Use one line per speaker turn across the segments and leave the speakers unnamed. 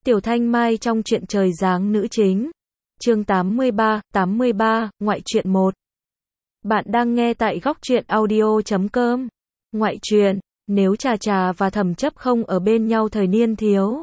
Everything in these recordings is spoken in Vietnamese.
Tiểu Thanh Mai trong truyện Trời Giáng nữ chính. Chương 83, ngoại truyện 1. Bạn đang nghe tại goctruyện audio.com. Ngoại truyện, nếu Trà Trà và Thẩm Chấp không ở bên nhau thời niên thiếu.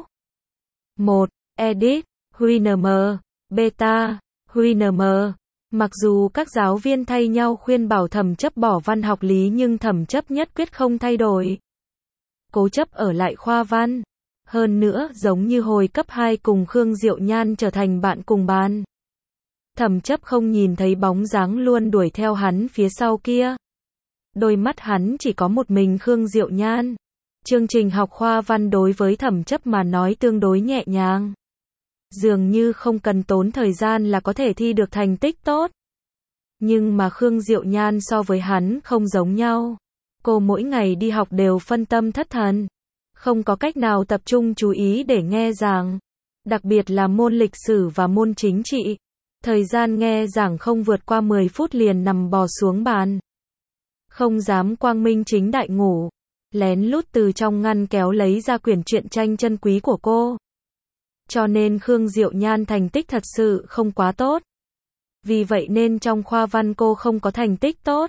1. Edit, HuiNM, Beta, HuiNM. Mặc dù các giáo viên thay nhau khuyên bảo Thẩm Chấp bỏ văn học lý nhưng Thẩm Chấp nhất quyết không thay đổi. Cố chấp ở lại khoa văn. Hơn nữa, giống như hồi cấp 2 cùng Khương Diệu Nhan trở thành bạn cùng bàn. Thẩm Chấp không nhìn thấy bóng dáng luôn đuổi theo hắn phía sau kia. Đôi mắt hắn chỉ có một mình Khương Diệu Nhan. Chương trình học khoa văn đối với Thẩm Chấp mà nói tương đối nhẹ nhàng. Dường như không cần tốn thời gian là có thể thi được thành tích tốt. Nhưng mà Khương Diệu Nhan so với hắn không giống nhau. Cô mỗi ngày đi học đều phân tâm thất thần. Không có cách nào tập trung chú ý để nghe giảng. Đặc biệt là môn lịch sử và môn chính trị. Thời gian nghe giảng không vượt qua 10 phút liền nằm bò xuống bàn. Không dám quang minh chính đại ngủ. Lén lút từ trong ngăn kéo lấy ra quyển truyện tranh chân quý của cô. Cho nên Khương Diệu Nhan thành tích thật sự không quá tốt. Vì vậy nên trong khoa văn cô không có thành tích tốt.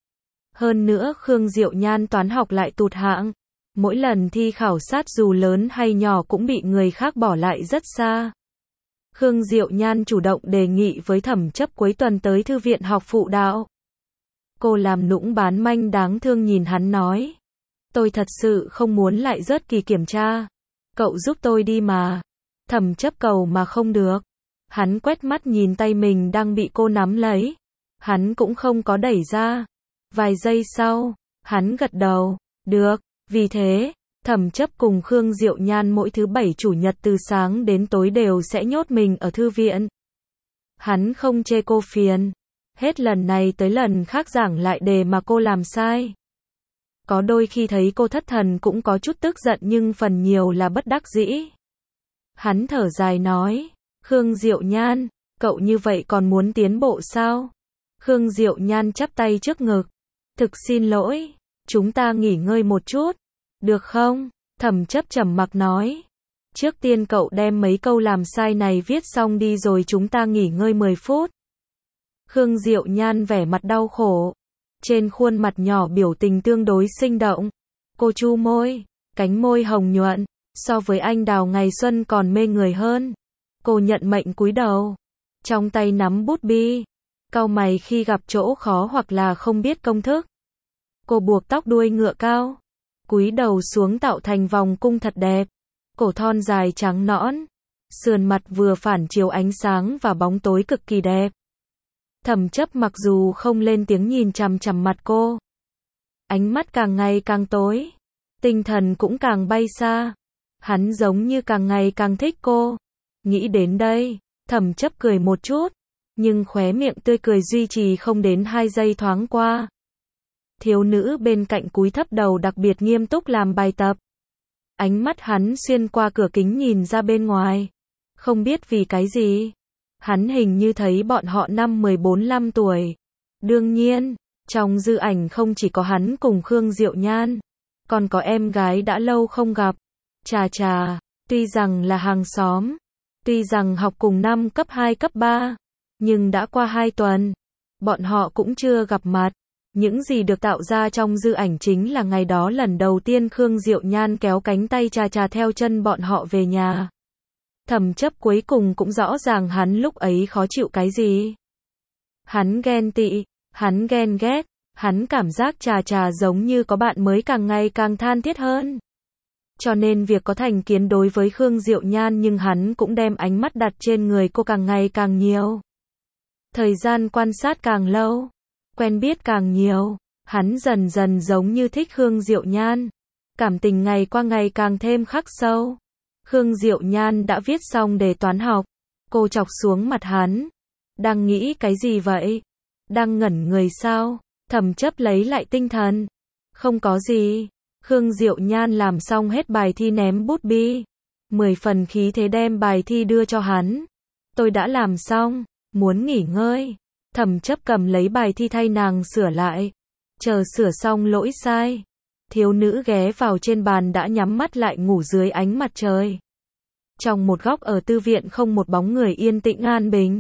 Hơn nữa Khương Diệu Nhan toán học lại tụt hạng. Mỗi lần thi khảo sát dù lớn hay nhỏ cũng bị người khác bỏ lại rất xa. Khương Diệu Nhan chủ động đề nghị với Thẩm Chấp cuối tuần tới thư viện học phụ đạo. Cô làm nũng bán manh đáng thương nhìn hắn nói. Tôi thật sự không muốn lại rớt kỳ kiểm tra. Cậu giúp tôi đi mà. Thẩm Chấp cầu mà không được. Hắn quét mắt nhìn tay mình đang bị cô nắm lấy. Hắn cũng không có đẩy ra. Vài giây sau, hắn gật đầu. Được. Vì thế, Thẩm Chấp cùng Khương Diệu Nhan mỗi thứ bảy chủ nhật từ sáng đến tối đều sẽ nhốt mình ở thư viện. Hắn không chê cô phiền. Hết lần này tới lần khác giảng lại đề mà cô làm sai. Có đôi khi thấy cô thất thần cũng có chút tức giận nhưng phần nhiều là bất đắc dĩ. Hắn thở dài nói, Khương Diệu Nhan, cậu như vậy còn muốn tiến bộ sao? Khương Diệu Nhan chắp tay trước ngực. Thực xin lỗi. Chúng ta nghỉ ngơi một chút, được không? Thẩm Chấp trầm mặc nói. Trước tiên cậu đem mấy câu làm sai này viết xong đi rồi chúng ta nghỉ ngơi 10 phút. Khương Diệu Nhan vẻ mặt đau khổ. Trên khuôn mặt nhỏ biểu tình tương đối sinh động. Cô chu môi, cánh môi hồng nhuận, so với anh đào ngày xuân còn mê người hơn. Cô nhận mệnh cúi đầu, trong tay nắm bút bi, cau mày khi gặp chỗ khó hoặc là không biết công thức. Cô buộc tóc đuôi ngựa cao, cúi đầu xuống tạo thành vòng cung thật đẹp, cổ thon dài trắng nõn, sườn mặt vừa phản chiếu ánh sáng và bóng tối cực kỳ đẹp. Thẩm Chấp mặc dù không lên tiếng nhìn chằm chằm mặt cô, ánh mắt càng ngày càng tối, tinh thần cũng càng bay xa. Hắn giống như càng ngày càng thích cô. Nghĩ đến đây, Thẩm Chấp cười một chút, nhưng khóe miệng tươi cười duy trì không đến 2 giây thoáng qua. Thiếu nữ bên cạnh cúi thấp đầu đặc biệt nghiêm túc làm bài tập. Ánh mắt hắn xuyên qua cửa kính nhìn ra bên ngoài. Không biết vì cái gì. Hắn hình như thấy bọn họ năm 14-15 tuổi. Đương nhiên, trong dư ảnh không chỉ có hắn cùng Khương Diệu Nhan. Còn có em gái đã lâu không gặp. Trà Trà, tuy rằng là hàng xóm. Tuy rằng học cùng năm cấp 2 cấp 3. Nhưng đã qua 2 tuần. Bọn họ cũng chưa gặp mặt. Những gì được tạo ra trong dư ảnh chính là ngày đó lần đầu tiên Khương Diệu Nhan kéo cánh tay Trà Trà theo chân bọn họ về nhà. Thẩm Chấp cuối cùng cũng rõ ràng hắn lúc ấy khó chịu cái gì. Hắn ghen tị, hắn ghen ghét, hắn cảm giác Trà Trà giống như có bạn mới càng ngày càng than thiết hơn. Cho nên việc có thành kiến đối với Khương Diệu Nhan nhưng hắn cũng đem ánh mắt đặt trên người cô càng ngày càng nhiều. Thời gian quan sát càng lâu. Quen biết càng nhiều, hắn dần dần giống như thích Khương Diệu Nhan. Cảm tình ngày qua ngày càng thêm khắc sâu. Khương Diệu Nhan đã viết xong đề toán học. Cô chọc xuống mặt hắn. Đang nghĩ cái gì vậy? Đang ngẩn người sao? Thẩm Chấp lấy lại tinh thần. Không có gì. Khương Diệu Nhan làm xong hết bài thi ném bút bi. 10 phần khí thế đem bài thi đưa cho hắn. Tôi đã làm xong, muốn nghỉ ngơi. Thẩm Chấp cầm lấy bài thi thay nàng sửa lại. Chờ sửa xong lỗi sai. Thiếu nữ ghé vào trên bàn đã nhắm mắt lại ngủ dưới ánh mặt trời. Trong một góc ở tư viện không một bóng người, yên tĩnh an bình.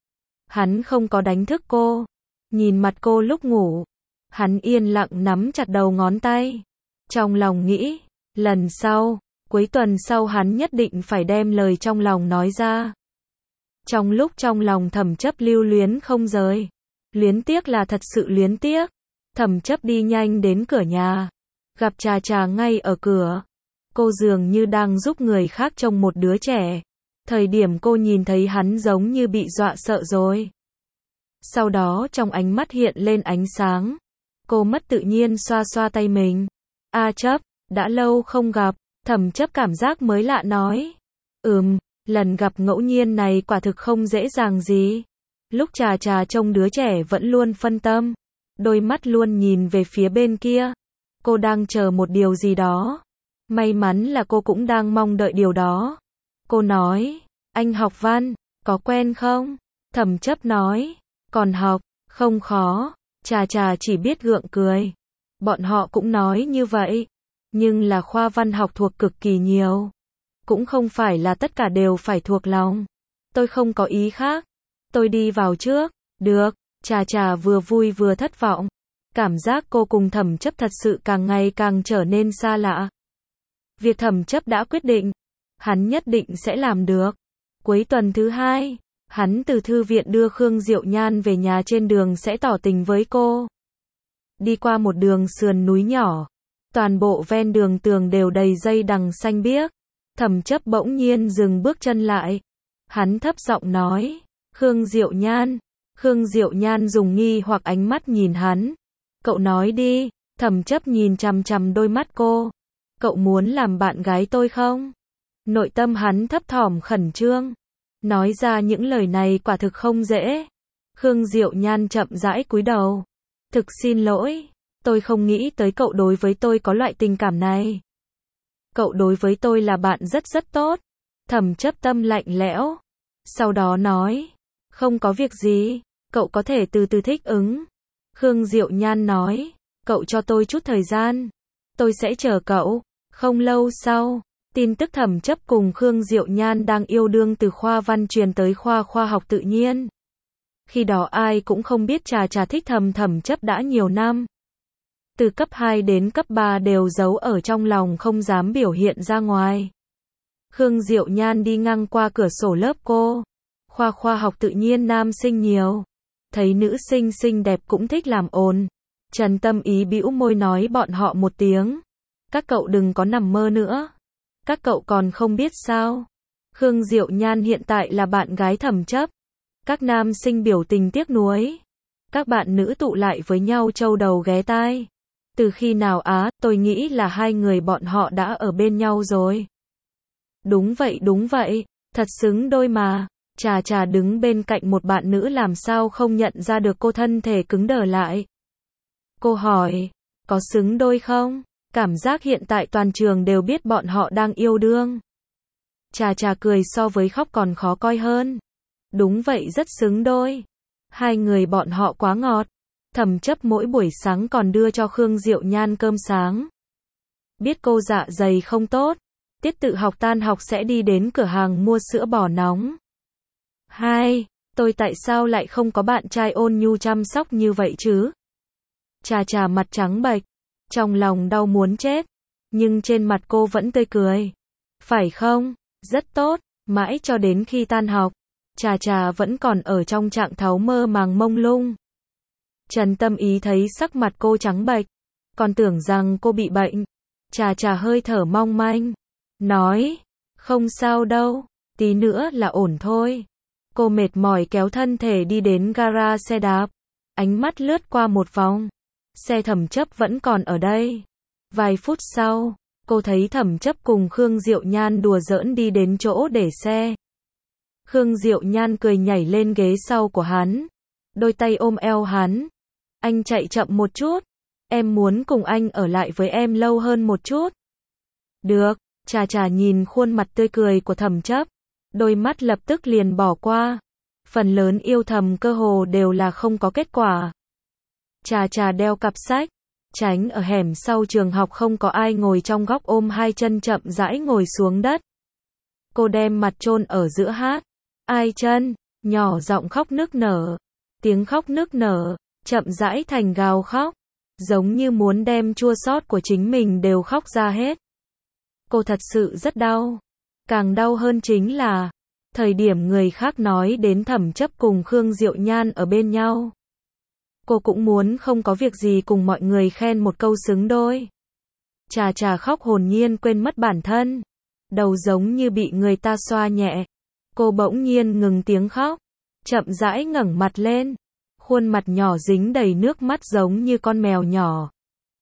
Hắn không có đánh thức cô. Nhìn mặt cô lúc ngủ, hắn yên lặng nắm chặt đầu ngón tay. Trong lòng nghĩ, lần sau, cuối tuần sau hắn nhất định phải đem lời trong lòng nói ra. Trong lúc trong lòng Thẩm Chấp lưu luyến không rời. Luyến tiếc là thật sự luyến tiếc. Thẩm Chấp đi nhanh đến cửa nhà. Gặp Trà Trà ngay ở cửa. Cô dường như đang giúp người khác trông một đứa trẻ. Thời điểm cô nhìn thấy hắn giống như bị dọa sợ rồi. Sau đó trong ánh mắt hiện lên ánh sáng. Cô mất tự nhiên xoa xoa tay mình. A Chấp, đã lâu không gặp. Thẩm Chấp cảm giác mới lạ nói. Lần gặp ngẫu nhiên này quả thực không dễ dàng gì. Lúc Trà Trà trông đứa trẻ vẫn luôn phân tâm. Đôi mắt luôn nhìn về phía bên kia. Cô đang chờ một điều gì đó. May mắn là cô cũng đang mong đợi điều đó. Cô nói, anh học văn, có quen không? Thẩm Chấp nói, còn học, không khó. Trà Trà chỉ biết gượng cười. Bọn họ cũng nói như vậy. Nhưng là khoa văn học thuộc cực kỳ nhiều. Cũng không phải là tất cả đều phải thuộc lòng. Tôi không có ý khác. Tôi đi vào trước. Được. Trà Trà vừa vui vừa thất vọng. Cảm giác cô cùng Thẩm Chấp thật sự càng ngày càng trở nên xa lạ. Việc Thẩm Chấp đã quyết định. Hắn nhất định sẽ làm được. Cuối tuần thứ 2, hắn từ thư viện đưa Khương Diệu Nhan về nhà, trên đường sẽ tỏ tình với cô. Đi qua một đường sườn núi nhỏ. Toàn bộ ven đường tường đều đầy dây đằng xanh biếc. Thẩm Chấp bỗng nhiên dừng bước chân lại. Hắn thấp giọng nói, Khương Diệu Nhan. Khương Diệu Nhan dùng nghi hoặc ánh mắt nhìn hắn. Cậu nói đi. Thẩm Chấp nhìn chằm chằm đôi mắt cô. Cậu muốn làm bạn gái tôi không? Nội tâm hắn thấp thỏm khẩn trương. Nói ra những lời này quả thực không dễ. Khương Diệu Nhan chậm rãi cúi đầu. Thực xin lỗi. Tôi không nghĩ tới cậu đối với tôi có loại tình cảm này. Cậu đối với tôi là bạn rất tốt. Thẩm Chấp tâm lạnh lẽo. Sau đó nói, không có việc gì. Cậu có thể từ từ thích ứng. Khương Diệu Nhan nói, cậu cho tôi chút thời gian. Tôi sẽ chờ cậu. Không lâu sau, tin tức Thẩm Chấp cùng Khương Diệu Nhan đang yêu đương từ khoa văn truyền tới khoa khoa học tự nhiên. Khi đó ai cũng không biết Trà Trà thích Thẩm Chấp đã nhiều năm. Từ cấp 2 đến cấp 3 đều giấu ở trong lòng không dám biểu hiện ra ngoài. Khương Diệu Nhan đi ngang qua cửa sổ lớp cô. Khoa khoa học tự nhiên nam sinh nhiều. Thấy nữ sinh xinh đẹp cũng thích làm ồn. Trần Tâm Ý bĩu môi nói bọn họ một tiếng. Các cậu đừng có nằm mơ nữa. Các cậu còn không biết sao. Khương Diệu Nhan hiện tại là bạn gái Thẩm Chấp. Các nam sinh biểu tình tiếc nuối. Các bạn nữ tụ lại với nhau châu đầu ghé tai. Từ khi nào tôi nghĩ là hai người bọn họ đã ở bên nhau rồi. Đúng vậy, thật xứng đôi mà. Trà Trà đứng bên cạnh một bạn nữ làm sao không nhận ra được cô, thân thể cứng đờ lại. Cô hỏi, có xứng đôi không? Cảm giác hiện tại toàn trường đều biết bọn họ đang yêu đương. Trà Trà cười so với khóc còn khó coi hơn. Đúng vậy, rất xứng đôi. Hai người bọn họ quá ngọt. Thẩm Chấp mỗi buổi sáng còn đưa cho Khương Diệu Nhan cơm sáng. Biết cô dạ dày không tốt, tiết tự học tan học sẽ đi đến cửa hàng mua sữa bò nóng. Tôi tại sao lại không có bạn trai ôn nhu chăm sóc như vậy chứ? Trà Trà mặt trắng bệch, trong lòng đau muốn chết, nhưng trên mặt cô vẫn tươi cười. Phải không? Rất tốt. Mãi cho đến khi tan học, Trà Trà vẫn còn ở trong trạng thái mơ màng mông lung. Trần Tâm Ý thấy sắc mặt cô trắng bệch, còn tưởng rằng cô bị bệnh. Trà Trà hơi thở mong manh, nói, không sao đâu, tí nữa là ổn thôi. Cô mệt mỏi kéo thân thể đi đến gara xe đạp, ánh mắt lướt qua một vòng. Xe Thẩm Chấp vẫn còn ở đây. Vài phút sau, cô thấy Thẩm Chấp cùng Khương Diệu Nhan đùa giỡn đi đến chỗ để xe. Khương Diệu Nhan cười nhảy lên ghế sau của hắn, đôi tay ôm eo hắn. Anh chạy chậm một chút, em muốn cùng anh ở lại với em lâu hơn một chút. Được. Trà Trà nhìn khuôn mặt tươi cười của Thẩm Chấp, đôi mắt lập tức liền bỏ qua. Phần lớn yêu thầm cơ hồ đều là không có kết quả. Trà Trà đeo cặp sách, tránh ở hẻm sau trường học không có ai ngồi trong góc, ôm hai chân chậm rãi ngồi xuống đất. Cô đem mặt chôn ở giữa hát. Ai chân, nhỏ giọng khóc nức nở. Tiếng khóc nức nở, chậm rãi thành gào khóc. Giống như muốn đem chua xót của chính mình đều khóc ra hết. Cô thật sự rất đau. Càng đau hơn chính là, thời điểm người khác nói đến Thẩm Chấp cùng Khương Diệu Nhan ở bên nhau. Cô cũng muốn không có việc gì cùng mọi người khen một câu xứng đôi. Trà trà khóc hồn nhiên quên mất bản thân. Đầu giống như bị người ta xoa nhẹ. Cô bỗng nhiên ngừng tiếng khóc. Chậm rãi ngẩng mặt lên. Khuôn mặt nhỏ dính đầy nước mắt giống như con mèo nhỏ.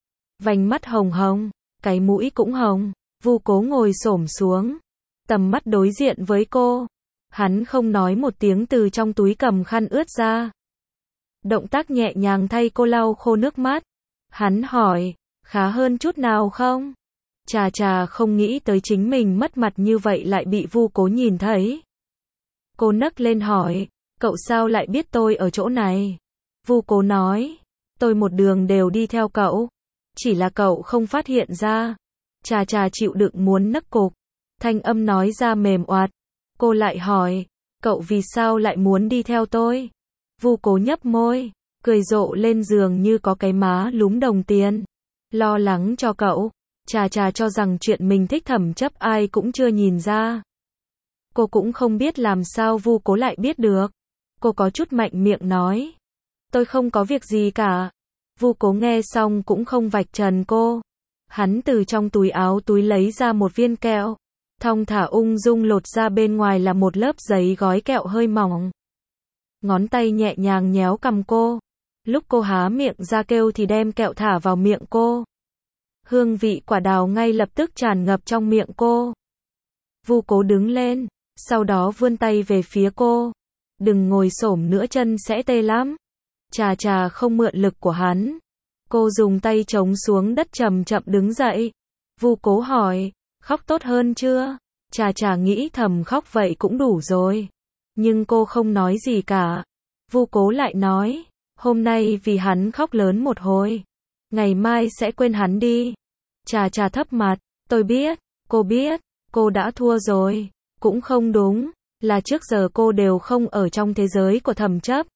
Vành mắt hồng hồng, cái mũi cũng hồng. Vu Cố ngồi xổm xuống. Tầm mắt đối diện với cô. Hắn không nói một tiếng từ trong túi cầm khăn ướt ra. Động tác nhẹ nhàng thay cô lau khô nước mắt. Hắn hỏi, khá hơn chút nào không? Trà trà không nghĩ tới chính mình mất mặt như vậy lại bị Vu Cố nhìn thấy. Cô nấc lên hỏi, cậu sao lại biết tôi ở chỗ này? Vu Cố nói, tôi một đường đều đi theo cậu. Chỉ là cậu không phát hiện ra. Trà trà chịu đựng muốn nấc cục. Thanh âm nói ra mềm oạt. Cô lại hỏi, cậu vì sao lại muốn đi theo tôi? Vu Cố nhấp môi, cười rộ lên giường như có cái má lúm đồng tiền. Lo lắng cho cậu. Trà trà cho rằng chuyện mình thích Thẩm Chấp ai cũng chưa nhìn ra. Cô cũng không biết làm sao Vu Cố lại biết được. Cô có chút mạnh miệng nói. Tôi không có việc gì cả. Vu Cố nghe xong cũng không vạch trần cô. Hắn từ trong túi áo túi lấy ra một viên kẹo. Thong thả ung dung lột ra bên ngoài là một lớp giấy gói kẹo hơi mỏng. Ngón tay nhẹ nhàng nhéo cằm cô. Lúc cô há miệng ra kêu thì đem kẹo thả vào miệng cô. Hương vị quả đào ngay lập tức tràn ngập trong miệng cô. Vu Cố đứng lên, sau đó vươn tay về phía cô. Đừng ngồi xổm nữa, chân sẽ tê lắm. Trà trà không mượn lực của hắn. Cô dùng tay chống xuống đất chậm chậm đứng dậy. Vu Cố hỏi, khóc tốt hơn chưa? Trà trà nghĩ thầm khóc vậy cũng đủ rồi. Nhưng cô không nói gì cả. Vu Cố lại nói, hôm nay vì hắn khóc lớn một hồi. Ngày mai sẽ quên hắn đi. Trà trà thấp mặt, tôi biết, cô đã thua rồi. Cũng không đúng, là trước giờ cô đều không ở trong thế giới của Thẩm Chấp.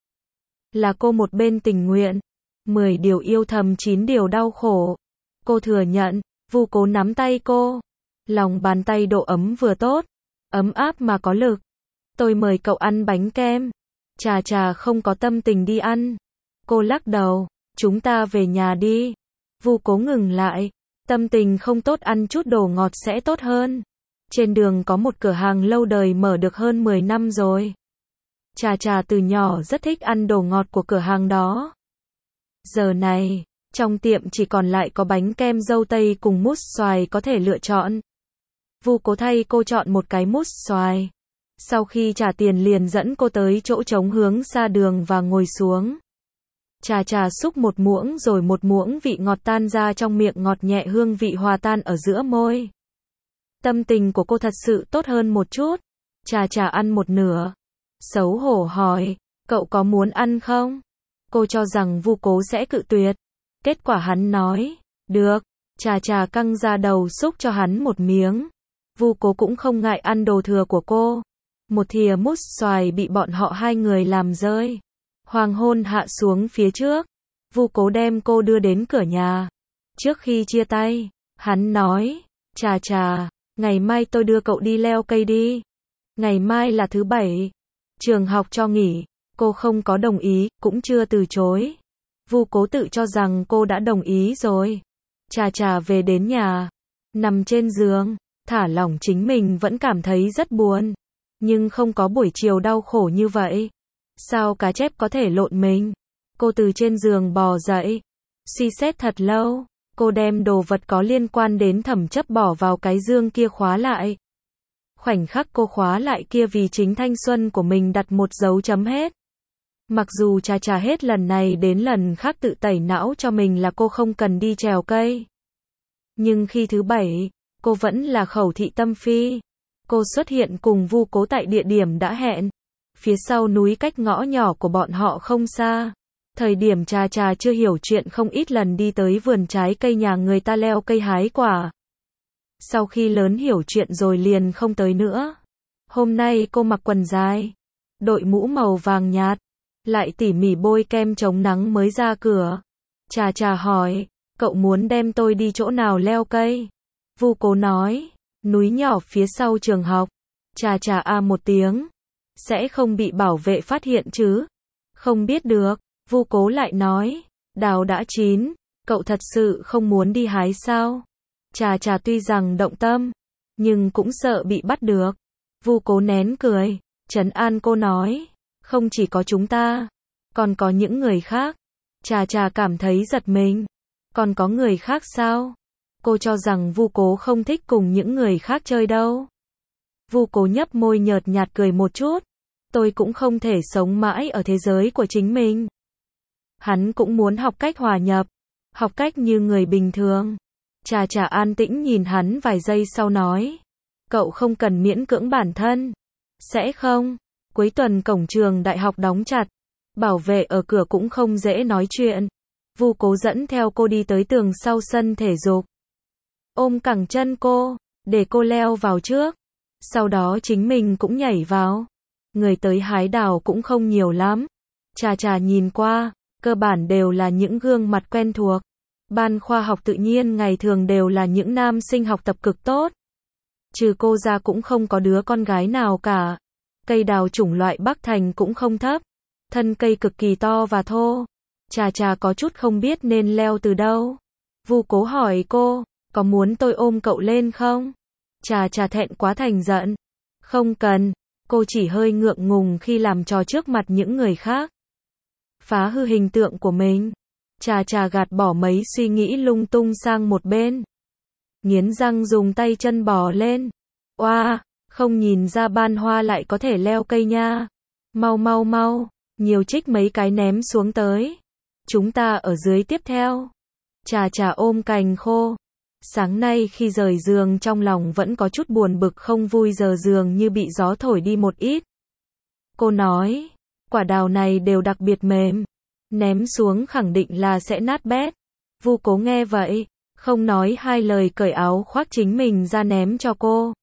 Là cô một bên tình nguyện. 10 điều yêu thầm 9 điều đau khổ. Cô thừa nhận. Vu Cố nắm tay cô. Lòng bàn tay độ ấm vừa tốt. Ấm áp mà có lực. Tôi mời cậu ăn bánh kem. Trà trà không có tâm tình đi ăn. Cô lắc đầu. Chúng ta về nhà đi. Vu Cố ngừng lại. Tâm tình không tốt ăn chút đồ ngọt sẽ tốt hơn. Trên đường có một cửa hàng lâu đời mở được hơn 10 năm rồi. Trà trà từ nhỏ rất thích ăn đồ ngọt của cửa hàng đó. Giờ này, trong tiệm chỉ còn lại có bánh kem dâu tây cùng mousse xoài có thể lựa chọn. Vu Cố thay cô chọn một cái mousse xoài. Sau khi trả tiền liền dẫn cô tới chỗ trống hướng xa đường và ngồi xuống. Trà trà xúc một muỗng rồi một muỗng vị ngọt tan ra trong miệng, ngọt nhẹ hương vị hòa tan ở giữa môi. Tâm tình của cô thật sự tốt hơn một chút. Trà trà ăn một nửa. Xấu hổ hỏi, cậu có muốn ăn không? Cô cho rằng Vu Cố sẽ cự tuyệt. Kết quả hắn nói, được. Trà trà căng ra đầu xúc cho hắn một miếng. Vu Cố cũng không ngại ăn đồ thừa của cô. Một thìa mousse xoài bị bọn họ hai người làm rơi. Hoàng hôn hạ xuống phía trước. Vu Cố đem cô đưa đến cửa nhà. Trước khi chia tay, hắn nói, trà trà, ngày mai tôi đưa cậu đi leo cây đi. Ngày mai là thứ Bảy. Trường học cho nghỉ. Cô không có đồng ý, cũng chưa từ chối. Vu Cố tự cho rằng cô đã đồng ý rồi. Trà trà về đến nhà. Nằm trên giường, thả lỏng chính mình vẫn cảm thấy rất buồn. Nhưng không có buổi chiều đau khổ như vậy. Sao cá chép có thể lộn mình? Cô từ trên giường bò dậy. Suy xét thật lâu. Cô đem đồ vật có liên quan đến Thẩm Chấp bỏ vào cái dương kia khóa lại. Khoảnh khắc cô khóa lại kia vì chính thanh xuân của mình đặt một dấu chấm hết. Mặc dù trà trà hết lần này đến lần khác tự tẩy não cho mình là cô không cần đi trèo cây. Nhưng khi thứ Bảy, cô vẫn là khẩu thị tâm phi. Cô xuất hiện cùng Vu Cố tại địa điểm đã hẹn. Phía sau núi cách ngõ nhỏ của bọn họ không xa. Thời điểm trà trà chưa hiểu chuyện không ít lần đi tới vườn trái cây nhà người ta leo cây hái quả. Sau khi lớn hiểu chuyện rồi liền không tới nữa. Hôm nay cô mặc quần dài, đội mũ màu vàng nhạt, lại tỉ mỉ bôi kem chống nắng mới ra cửa. Trà Trà hỏi, cậu muốn đem tôi đi chỗ nào leo cây? Vu Cố nói, núi nhỏ phía sau trường học. Trà Trà a một tiếng, sẽ không bị bảo vệ phát hiện chứ? Không biết được. Vu Cố lại nói, đào đã chín, cậu thật sự không muốn đi hái sao? Trà Trà tuy rằng động tâm, nhưng cũng sợ bị bắt được. Vu Cố nén cười, trấn an cô nói, không chỉ có chúng ta, còn có những người khác. Trà Trà cảm thấy giật mình, còn có người khác sao? Cô cho rằng Vu Cố không thích cùng những người khác chơi đâu. Vu Cố nhấp môi nhợt nhạt cười một chút, tôi cũng không thể sống mãi ở thế giới của chính mình. Hắn cũng muốn học cách hòa nhập, học cách như người bình thường. Trà Trà an tĩnh nhìn hắn vài giây sau nói, cậu không cần miễn cưỡng bản thân. Sẽ không? Cuối tuần cổng trường đại học đóng chặt, bảo vệ ở cửa cũng không dễ nói chuyện. Vu Cố dẫn theo cô đi tới tường sau sân thể dục, ôm cẳng chân cô, để cô leo vào trước, sau đó chính mình cũng nhảy vào. Người tới hái đào cũng không nhiều lắm. Trà Trà nhìn qua, cơ bản đều là những gương mặt quen thuộc. Ban khoa học tự nhiên ngày thường đều là những nam sinh học tập cực tốt. Trừ cô ra cũng không có đứa con gái nào cả. Cây đào chủng loại Bắc Thành cũng không thấp, thân cây cực kỳ to và thô. Trà Trà có chút không biết nên leo từ đâu. Vu Cố hỏi cô, có muốn tôi ôm cậu lên không? Trà Trà thẹn quá thành giận. Không cần, cô chỉ hơi ngượng ngùng khi làm trò trước mặt những người khác. Phá hư hình tượng của mình. Trà Trà gạt bỏ mấy suy nghĩ lung tung sang một bên. Nghiến răng dùng tay chân bò lên. Oa, không nhìn ra Ban Hoa lại có thể leo cây nha. Mau mau mau, nhiều trích mấy cái ném xuống tới. Chúng ta ở dưới tiếp theo. Trà Trà ôm cành khô. Sáng nay khi rời giường trong lòng vẫn có chút buồn bực không vui giờ dường như bị gió thổi đi một ít. Cô nói, quả đào này đều đặc biệt mềm, ném xuống khẳng định là sẽ nát bét. Vu Cố nghe vậy, không nói hai lời cởi áo khoác chính mình ra ném cho cô.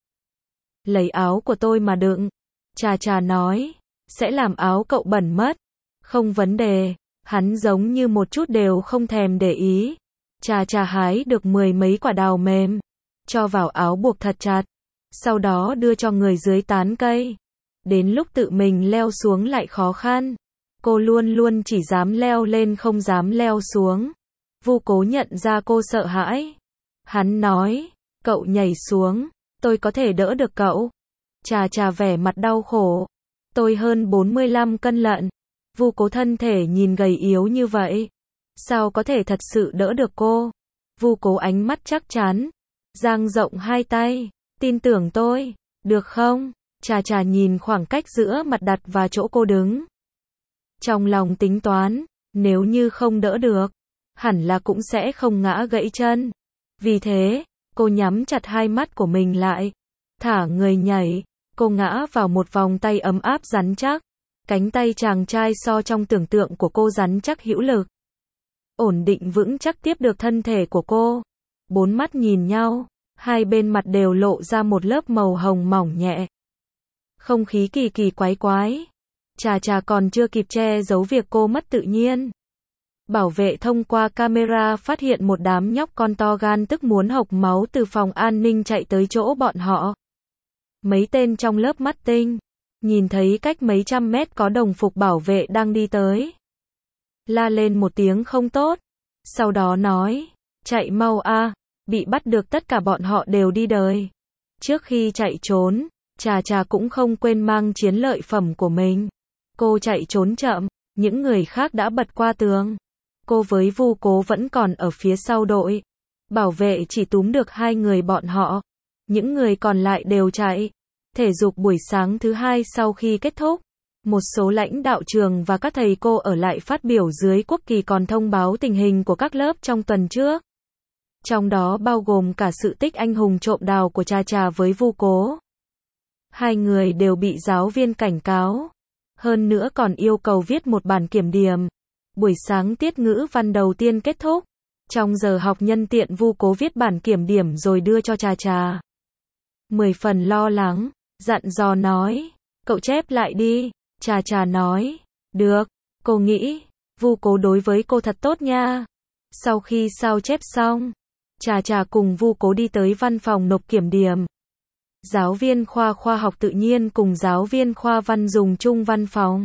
Lấy áo của tôi mà đựng. Trà Trà nói, sẽ làm áo cậu bẩn mất. Không vấn đề. Hắn giống như một chút đều không thèm để ý. Trà Trà hái được 10 mấy quả đào mềm, cho vào áo buộc thật chặt, sau đó đưa cho người dưới tán cây. Đến lúc tự mình leo xuống lại khó khăn. Cô luôn luôn chỉ dám leo lên không dám leo xuống. Vu Cố nhận ra cô sợ hãi. Hắn nói, cậu nhảy xuống, tôi có thể đỡ được cậu. Trà Trà vẻ mặt đau khổ. Tôi hơn 45 cân lận. Vu Cố thân thể nhìn gầy yếu như vậy, sao có thể thật sự đỡ được cô? Vu Cố ánh mắt chắc chắn, dang rộng hai tay, tin tưởng tôi, được không? Trà Trà nhìn khoảng cách giữa mặt đặt và chỗ cô đứng. Trong lòng tính toán, nếu như không đỡ được, hẳn là cũng sẽ không ngã gãy chân. Vì thế, cô nhắm chặt hai mắt của mình lại, thả người nhảy, cô ngã vào một vòng tay ấm áp rắn chắc. Cánh tay chàng trai so trong tưởng tượng của cô rắn chắc hữu lực, ổn định vững chắc tiếp được thân thể của cô. Bốn mắt nhìn nhau, hai bên mặt đều lộ ra một lớp màu hồng mỏng nhẹ. Không khí kỳ kỳ quái quái. Trà Trà còn chưa kịp che giấu việc cô mất tự nhiên. Bảo vệ thông qua camera phát hiện một đám nhóc con to gan tức muốn hộc máu từ phòng an ninh chạy tới chỗ bọn họ. Mấy tên trong lớp mắt tinh, nhìn thấy cách mấy trăm mét có đồng phục bảo vệ đang đi tới. La lên một tiếng không tốt. Sau đó nói, chạy mau a, bị bắt được tất cả bọn họ đều đi đời. Trước khi chạy trốn, Trà Trà cũng không quên mang chiến lợi phẩm của mình. Cô chạy trốn chậm, những người khác đã bật qua tường. Cô với Vu Cố vẫn còn ở phía sau đội. Bảo vệ chỉ túm được 2 người bọn họ. Những người còn lại đều chạy. Thể dục buổi sáng thứ 2 sau khi kết thúc, một số lãnh đạo trường và các thầy cô ở lại phát biểu dưới quốc kỳ còn thông báo tình hình của các lớp trong tuần trước. Trong đó bao gồm cả sự tích anh hùng trộm đào của Trà Trà với Vu Cố. 2 người đều bị giáo viên cảnh cáo. Hơn nữa còn yêu cầu viết một bản kiểm điểm. Buổi sáng tiết ngữ văn đầu tiên kết thúc. Trong giờ học nhân tiện Vu Cố viết bản kiểm điểm rồi đưa cho Trà Trà. 10 phần lo lắng. dặn dò nói, cậu chép lại đi. Trà Trà nói, được, cô nghĩ, Vu Cố đối với cô thật tốt nha. Sau khi sao chép xong, Trà Trà cùng Vu Cố đi tới văn phòng nộp kiểm điểm. Giáo viên khoa khoa học tự nhiên cùng giáo viên khoa văn dùng chung văn phòng.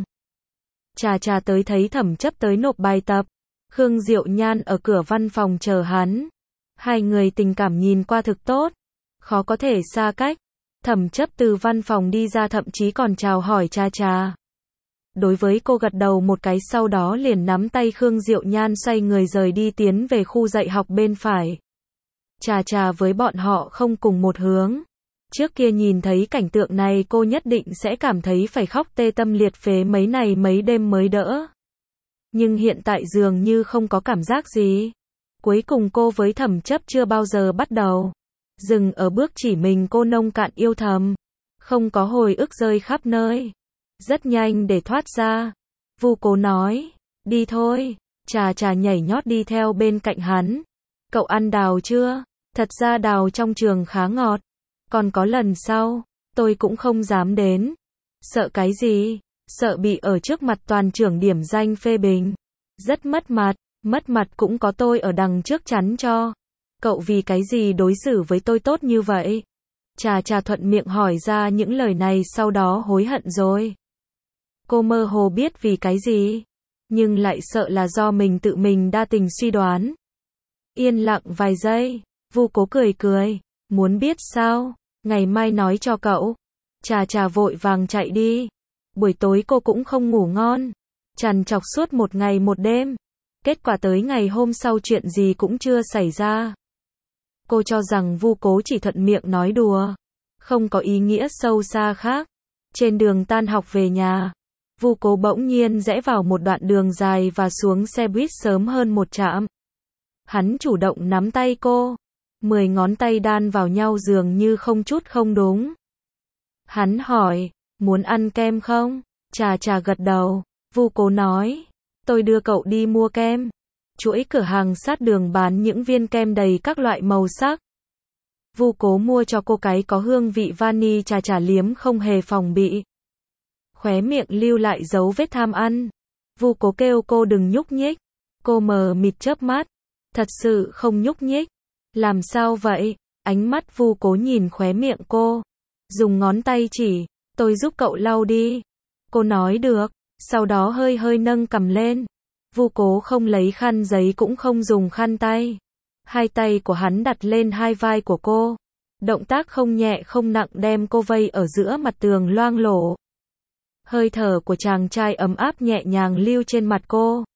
Trà Trà tới thấy Thẩm Chấp tới nộp bài tập. Khương Diệu Nhan ở cửa văn phòng chờ hắn. Hai người tình cảm nhìn qua thực tốt, khó có thể xa cách. Thẩm Chấp từ văn phòng đi ra thậm chí còn chào hỏi Trà Trà. Đối với cô gật đầu một cái, sau đó liền nắm tay Khương Diệu Nhan xoay người rời đi tiến về khu dạy học bên phải. Trà Trà với bọn họ không cùng một hướng. Trước kia nhìn thấy cảnh tượng này cô nhất định sẽ cảm thấy phải khóc tê tâm liệt phế mấy ngày mấy đêm mới đỡ. Nhưng hiện tại dường như không có cảm giác gì. Cuối cùng cô với Thẩm Chấp chưa bao giờ bắt đầu dừng ở bước chỉ mình cô nông cạn yêu thầm. Không có hồi ức rơi khắp nơi. Rất nhanh để thoát ra. Vu Cố nói, đi thôi. Trà Trà nhảy nhót đi theo bên cạnh hắn. Cậu ăn đào chưa? Thật ra đào trong trường khá ngọt. Còn có lần sau, tôi cũng không dám đến. Sợ cái gì? Sợ bị ở trước mặt toàn trưởng điểm danh phê bình. Rất mất mặt cũng có tôi ở đằng trước chắn cho. Cậu vì cái gì đối xử với tôi tốt như vậy? Trà Trà thuận miệng hỏi ra những lời này sau đó hối hận rồi. Cô mơ hồ biết vì cái gì, nhưng lại sợ là do mình tự mình đa tình suy đoán. Yên lặng vài giây, Vu Cố cười, muốn biết sao? Ngày mai nói cho cậu. Trà Trà vội vàng chạy đi. Buổi tối cô cũng không ngủ ngon, trằn trọc suốt một ngày một đêm. Kết quả tới ngày hôm sau chuyện gì cũng chưa xảy ra. Cô cho rằng Vu Cố chỉ thuận miệng nói đùa, không có ý nghĩa sâu xa khác. Trên đường tan học về nhà, Vu Cố bỗng nhiên rẽ vào một đoạn đường dài và xuống xe buýt sớm hơn một trạm. Hắn chủ động nắm tay cô, 10 ngón tay đan vào nhau dường như không chút không đúng. Hắn hỏi, muốn ăn kem không? Trà Trà gật đầu. Vu Cố nói, tôi đưa cậu đi mua kem. Chuỗi cửa hàng sát đường bán những viên kem đầy các loại màu sắc. Vu Cố mua cho cô cái có hương vị vani. Trà Trà liếm không hề phòng bị, khóe miệng lưu lại dấu vết tham ăn. Vu Cố kêu cô đừng nhúc nhích. Cô mờ mịt chớp mắt, thật sự không nhúc nhích. Làm sao vậy? Ánh mắt Vu Cố nhìn khóe miệng cô, dùng ngón tay chỉ, tôi giúp cậu lau đi. Cô nói được, sau đó hơi nâng cằm lên. Vu Cố không lấy khăn giấy cũng không dùng khăn tay. Hai tay của hắn đặt lên hai vai của cô. Động tác không nhẹ không nặng đem cô vây ở giữa mặt tường loang lổ. Hơi thở của chàng trai ấm áp nhẹ nhàng lưu trên mặt cô.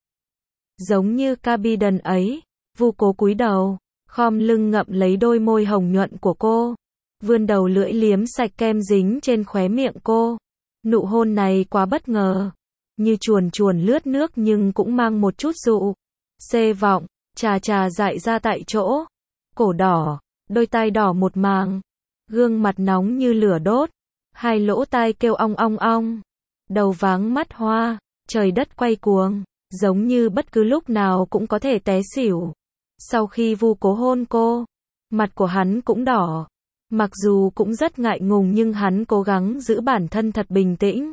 Giống như Cupidon ấy. Vu Cố cúi đầu, khom lưng ngậm lấy đôi môi hồng nhuận của cô. Vươn đầu lưỡi liếm sạch kem dính trên khóe miệng cô. Nụ hôn này quá bất ngờ. Như chuồn chuồn lướt nước nhưng cũng mang một chút dụ xê vọng. Trà Trà dại ra tại chỗ. Cổ đỏ, đôi tai đỏ một màng. Gương mặt nóng như lửa đốt. Hai lỗ tai kêu ong ong ong. Đầu váng mắt hoa, trời đất quay cuồng, giống như bất cứ lúc nào cũng có thể té xỉu. Sau khi Vu Cố hôn cô, mặt của hắn cũng đỏ. Mặc dù cũng rất ngại ngùng nhưng hắn cố gắng giữ bản thân thật bình tĩnh.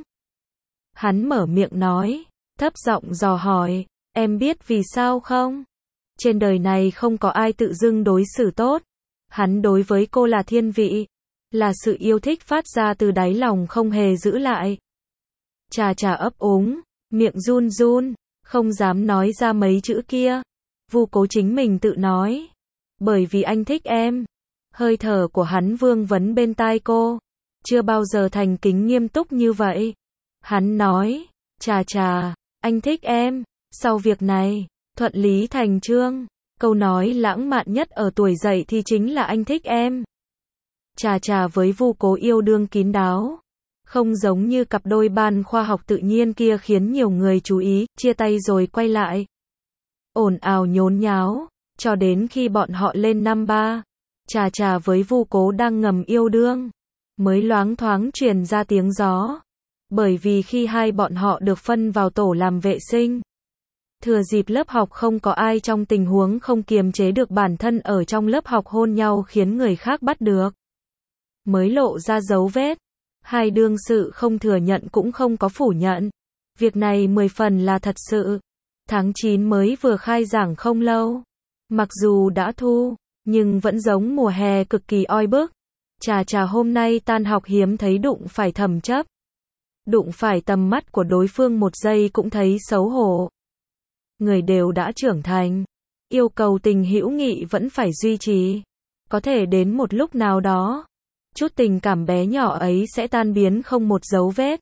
Hắn mở miệng nói, thấp giọng dò hỏi, em biết vì sao không? Trên đời này không có ai tự dưng đối xử tốt. Hắn đối với cô là thiên vị, là sự yêu thích phát ra từ đáy lòng không hề giữ lại. Trà Trà ấp úng, miệng run run, không dám nói ra mấy chữ kia. Vu Cố chính mình tự nói, bởi vì anh thích em. Hơi thở của hắn vương vấn bên tai cô, chưa bao giờ thành kính nghiêm túc như vậy. Hắn nói, Trà Trà, anh thích em. Sau việc này, thuận lý thành chương, câu nói lãng mạn nhất ở tuổi dậy thì chính là anh thích em. Trà Trà với Vu Cố yêu đương kín đáo, không giống như cặp đôi ban khoa học tự nhiên kia khiến nhiều người chú ý, chia tay rồi quay lại. Ồn ào nhốn nháo, cho đến khi bọn họ lên năm 3, Trà Trà với Vu Cố đang ngầm yêu đương, mới loáng thoáng truyền ra tiếng gió. Bởi vì khi hai bọn họ được phân vào tổ làm vệ sinh, thừa dịp lớp học không có ai trong tình huống không kiềm chế được bản thân ở trong lớp học hôn nhau khiến người khác bắt được, mới lộ ra dấu vết. Hai đương sự không thừa nhận cũng không có phủ nhận. Việc này 10 phần là thật sự. Tháng 9 mới vừa khai giảng không lâu. Mặc dù đã thu, nhưng vẫn giống mùa hè cực kỳ oi bức. Chà hôm nay tan học hiếm thấy đụng phải Thẩm Chấp. Đụng phải tầm mắt của đối phương một giây cũng thấy xấu hổ. Người đều đã trưởng thành. Yêu cầu tình hữu nghị vẫn phải duy trì. Có thể đến một lúc nào đó, chút tình cảm bé nhỏ ấy sẽ tan biến không một dấu vết.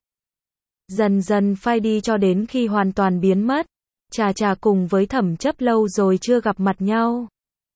Dần dần phai đi cho đến khi hoàn toàn biến mất. Chà cùng với Thẩm Chấp lâu rồi chưa gặp mặt nhau.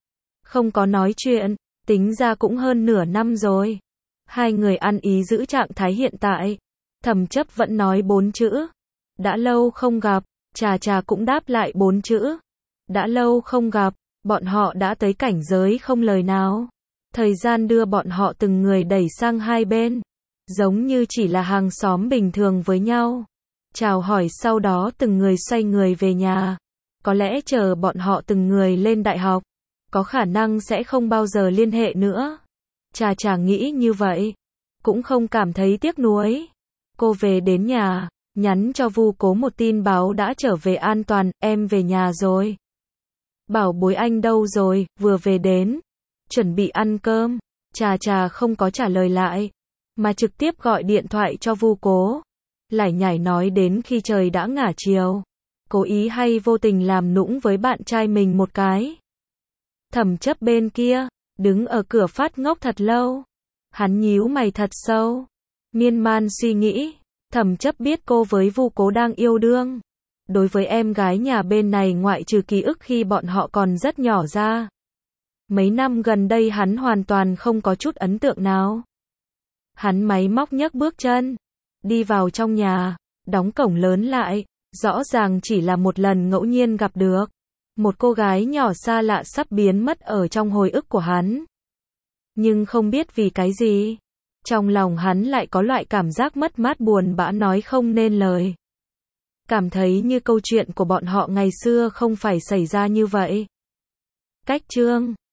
Không có nói chuyện, tính ra cũng hơn nửa năm rồi. Hai người ăn ý giữ trạng thái hiện tại. Thẩm Chấp vẫn nói 4 chữ. Đã lâu không gặp. Chà cũng đáp lại 4 chữ. Đã lâu không gặp. Bọn họ đã tới cảnh giới không lời nào. Thời gian đưa bọn họ từng người đẩy sang hai bên. Giống như chỉ là hàng xóm bình thường với nhau. Chào hỏi sau đó từng người xoay người về nhà. Có lẽ chờ bọn họ từng người lên đại học, có khả năng sẽ không bao giờ liên hệ nữa. Chà nghĩ như vậy, cũng không cảm thấy tiếc nuối. Cô về đến nhà, nhắn cho Vu Cố một tin báo đã trở về an toàn, em về nhà rồi. Bảo bối anh đâu rồi, vừa về đến. Chuẩn bị ăn cơm. Chà không có trả lời lại, mà trực tiếp gọi điện thoại cho Vu Cố. Lải nhải nói đến khi trời đã ngả chiều. Cố ý hay vô tình làm nũng với bạn trai mình một cái. Thẩm Chấp bên kia, đứng ở cửa phát ngốc thật lâu. Hắn nhíu mày thật sâu, miên man suy nghĩ. Thẩm Chấp biết cô với Vu Cố đang yêu đương. Đối với em gái nhà bên này ngoại trừ ký ức khi bọn họ còn rất nhỏ ra, mấy năm gần đây hắn hoàn toàn không có chút ấn tượng nào. Hắn máy móc nhấc bước chân, đi vào trong nhà, đóng cổng lớn lại. Rõ ràng chỉ là một lần ngẫu nhiên gặp được. Một cô gái nhỏ xa lạ sắp biến mất ở trong hồi ức của hắn. Nhưng không biết vì cái gì, trong lòng hắn lại có loại cảm giác mất mát buồn bã nói không nên lời. Cảm thấy như câu chuyện của bọn họ ngày xưa không phải xảy ra như vậy. Cách chương